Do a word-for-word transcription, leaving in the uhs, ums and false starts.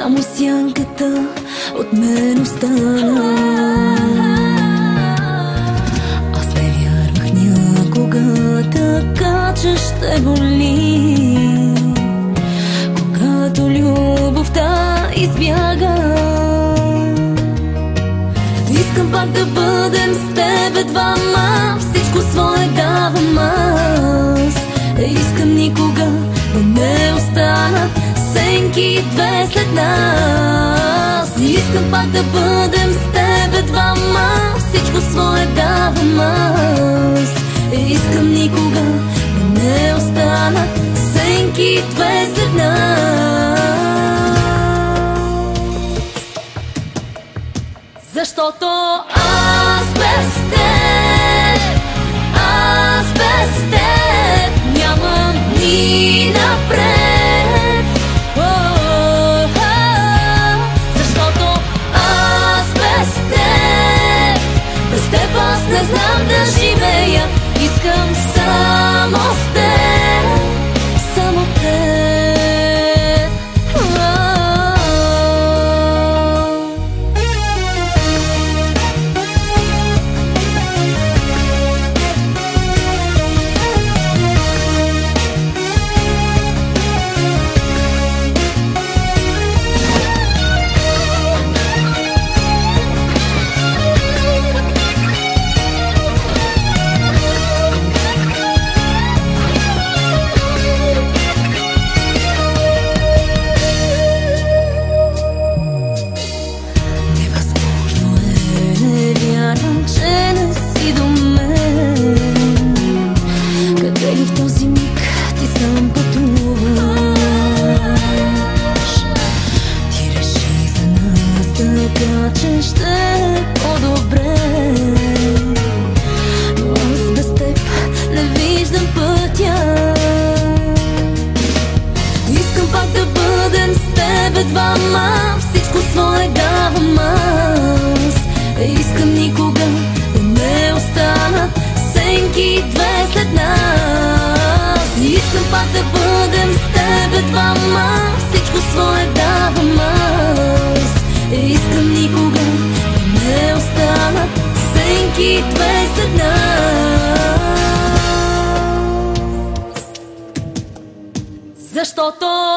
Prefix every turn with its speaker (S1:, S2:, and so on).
S1: само сянката от мен остана. Аз не вярвах някога така, че ще боли, когато любовта избяга. Искам пак да бъдем с тебе двама, всичко свое давам аз. Искам никога да не останат сенки две след нас. Искам пак да бъдем с тебе двама, всичко свое давам аз. Искам никога да не останат сенки две след нас. Защото аз без теб, аз без теб нямам ни напред. Oh, oh, защото аз без теб, без теб аз не знам да живея. Искам само с теб, само теб. Че не си до мен, къде ли в този миг ти сам пътуваш? Ти реши за нас така, че ще е по-добре, но аз без теб не виждам пътя. Искам пак да бъдем с тебе двама, всичко свое давам аз. Искам никога да не останат сенки две след нас. Искам пак да бъдем с тебе двама, всичко свое давам аз. Искам никога да не останат сенки две след нас. Защото